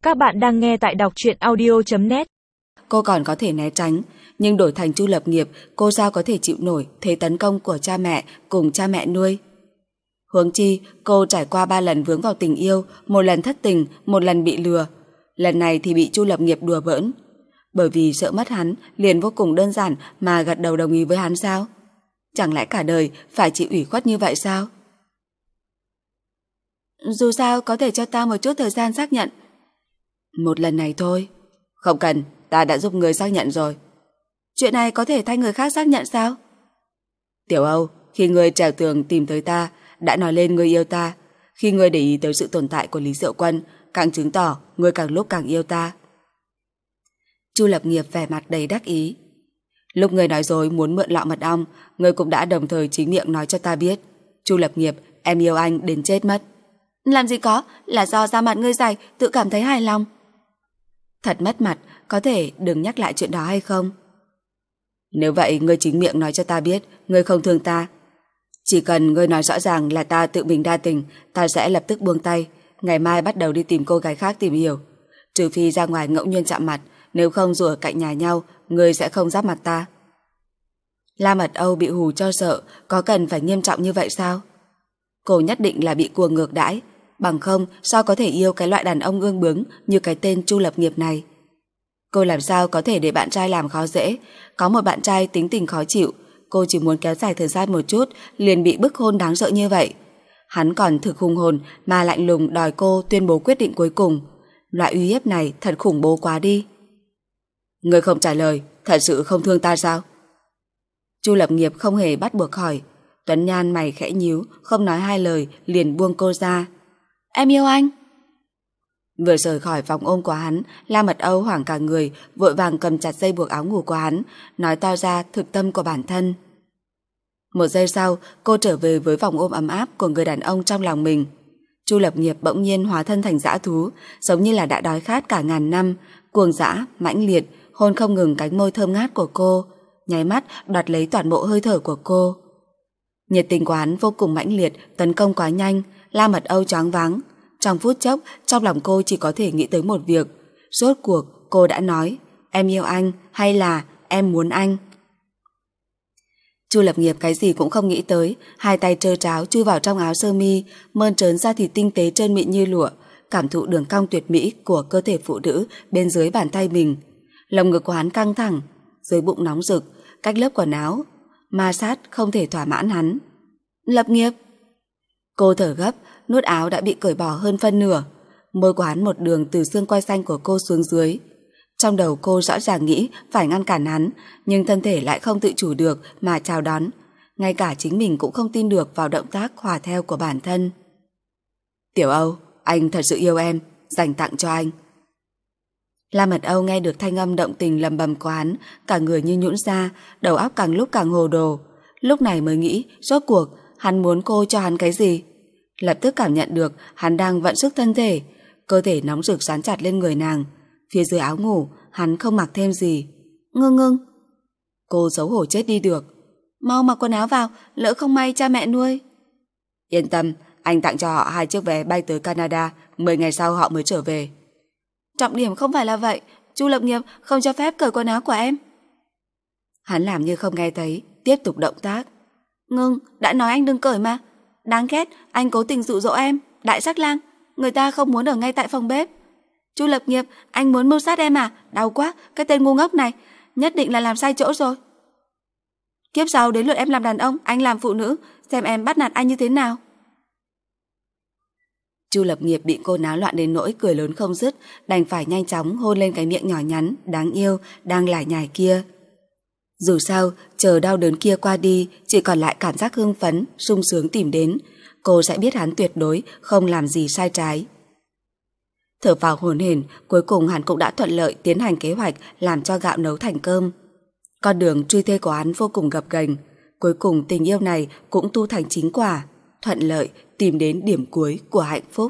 Các bạn đang nghe tại đọc truyện audio.net. Cô còn có thể né tránh, nhưng đổi thành Chu Lập Nghiệp, cô sao có thể chịu nổi thế tấn công của cha mẹ cùng cha mẹ nuôi. Huống chi, cô trải qua 3 lần vướng vào tình yêu, 1 lần thất tình, 1 lần bị lừa. Lần này thì bị Chu Lập Nghiệp đùa bỡn. Bởi vì sợ mất hắn, liền vô cùng đơn giản mà gật đầu đồng ý với hắn sao? Chẳng lẽ cả đời phải chịu ủy khuất như vậy sao? Dù sao có thể cho ta một chút thời gian xác nhận. 1 lần này thôi. Không cần, ta đã giúp người xác nhận rồi. Chuyện này có thể thay người khác xác nhận sao? Tiểu Âu, khi người trèo tường tìm tới ta, đã nói lên người yêu ta. Khi người để ý tới sự tồn tại của Lý Diệu Quân, càng chứng tỏ người càng lúc càng yêu ta. Chu Lập Nghiệp vẻ mặt đầy đắc ý. Lúc người nói dối muốn mượn lọ mật ong, người cũng đã đồng thời chính miệng nói cho ta biết. Chu Lập Nghiệp, em yêu anh đến chết mất. Làm gì có, là do da mặt ngươi dày, tự cảm thấy hài lòng. Thật mất mặt, có thể đừng nhắc lại chuyện đó hay không? Nếu vậy, ngươi chính miệng nói cho ta biết, ngươi không thương ta. Chỉ cần ngươi nói rõ ràng là ta tự mình đa tình, ta sẽ lập tức buông tay, ngày mai bắt đầu đi tìm cô gái khác tìm hiểu. Trừ phi ra ngoài ngẫu nhiên chạm mặt, nếu không dù ở cạnh nhà nhau, ngươi sẽ không giáp mặt ta. La Mật Âu bị hù cho sợ, có cần phải nghiêm trọng như vậy sao? Cô nhất định là bị cuồng ngược đãi, bằng không sao có thể yêu cái loại đàn ông ương bướng như cái tên Chu Lập Nghiệp này. Cô làm sao có thể để bạn trai làm khó dễ? Có một bạn trai tính tình khó chịu, cô chỉ muốn kéo dài thời gian một chút liền bị bức hôn đáng sợ như vậy. Hắn còn thực hung hồn mà lạnh lùng đòi cô tuyên bố quyết định cuối cùng. Loại uy hiếp này thật khủng bố quá đi. Người không trả lời, thật sự không thương ta sao? Chu Lập Nghiệp không hề bắt buộc hỏi. Tuấn Nhan mày khẽ nhíu, không nói 2 lời liền buông cô ra. Em yêu anh. Vừa rời khỏi vòng ôm của hắn, La Mật Âu hoảng cả người, vội vàng cầm chặt dây buộc áo ngủ của hắn, nói to ra thực tâm của bản thân. 1 giây sau, cô trở về với vòng ôm ấm áp của người đàn ông trong lòng mình. Chu Lập Nghiệp bỗng nhiên hóa thân thành dã thú, giống như là đã đói khát cả ngàn năm, cuồng dã, mãnh liệt, hôn không ngừng cánh môi thơm ngát của cô, nháy mắt đoạt lấy toàn bộ hơi thở của cô. Nhiệt tình của hắn vô cùng mãnh liệt, tấn công quá nhanh, La Mật Âu choáng váng. Trong phút chốc, trong lòng cô chỉ có thể nghĩ tới một việc. Rốt cuộc, cô đã nói, em yêu anh hay là em muốn anh? Chu Lập Nghiệp cái gì cũng không nghĩ tới, 2 tay trơ tráo chui vào trong áo sơ mi, mơn trớn da thịt tinh tế trơn mịn như lụa, cảm thụ đường cong tuyệt mỹ của cơ thể phụ nữ bên dưới bàn tay mình. Lồng ngực của hắn căng thẳng, dưới bụng nóng rực, cách lớp quần áo ma sát không thể thỏa mãn hắn. Lập Nghiệp. Cô thở gấp, nút áo đã bị cởi bỏ hơn phân nửa, môi của hắn một đường từ xương quai xanh của cô xuống dưới. Trong đầu cô rõ ràng nghĩ phải ngăn cản hắn, nhưng thân thể lại không tự chủ được mà chào đón. Ngay cả chính mình cũng không tin được vào động tác hòa theo của bản thân. Tiểu Âu, anh thật sự yêu em, dành tặng cho anh. La Mật Âu nghe được thanh âm động tình lầm bầm của hắn, cả người như nhũn ra, đầu óc càng lúc càng hồ đồ. Lúc này mới nghĩ, rốt cuộc hắn muốn cô cho hắn cái gì? Lập tức cảm nhận được hắn đang vận sức thân thể, cơ thể nóng rực dán chặt lên người nàng. Phía dưới áo ngủ, hắn không mặc thêm gì. Ngưng. Cô xấu hổ chết đi được. Mau mặc quần áo vào, lỡ không may cha mẹ nuôi. Yên tâm, anh tặng cho họ 2 chiếc vé bay tới Canada, 10 ngày sau họ mới trở về. Trọng điểm không phải là vậy, Chu Lập Nghiệp không cho phép cởi quần áo của em. Hắn làm như không nghe thấy, tiếp tục động tác. Ngưng, đã nói anh đừng cởi mà. Đáng ghét, anh cố tình dụ dỗ em, đại sắc lang, người ta không muốn ở ngay tại phòng bếp. Chu Lập Nghiệp, anh muốn mưu sát em à? Đau quá, cái tên ngu ngốc này, nhất định là làm sai chỗ rồi. Kiếp sau đến lượt em làm đàn ông, anh làm phụ nữ, xem em bắt nạt anh như thế nào. Chu Lập Nghiệp bị cô náo loạn đến nỗi cười lớn không dứt, đành phải nhanh chóng hôn lên cái miệng nhỏ nhắn, đáng yêu, đang lải nhải kia. Dù sao, chờ đau đớn kia qua đi, chỉ còn lại cảm giác hưng phấn, sung sướng tìm đến. Cô sẽ biết hắn tuyệt đối không làm gì sai trái. Thở vào hổn hển, cuối cùng hắn cũng đã thuận lợi tiến hành kế hoạch làm cho gạo nấu thành cơm. Con đường truy thê của hắn vô cùng gập ghềnh, cuối cùng tình yêu này cũng tu thành chính quả, thuận lợi tìm đến điểm cuối của hạnh phúc.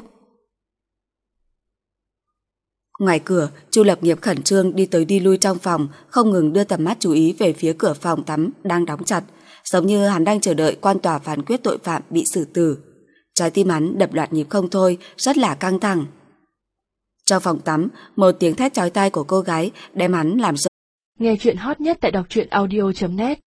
Ngoài cửa, Chu Lập Nghiệp khẩn trương đi tới đi lui trong phòng, không ngừng đưa tầm mắt chú ý về phía cửa phòng tắm đang đóng chặt, giống như hắn đang chờ đợi quan tòa phán quyết tội phạm bị xử tử. Trái tim hắn đập loạt nhịp không thôi, rất là căng thẳng. Trong phòng tắm, một tiếng thét chói tai của cô gái đem hắn làm sợ. Nghe chuyện hot nhất tại đọc truyện audio.net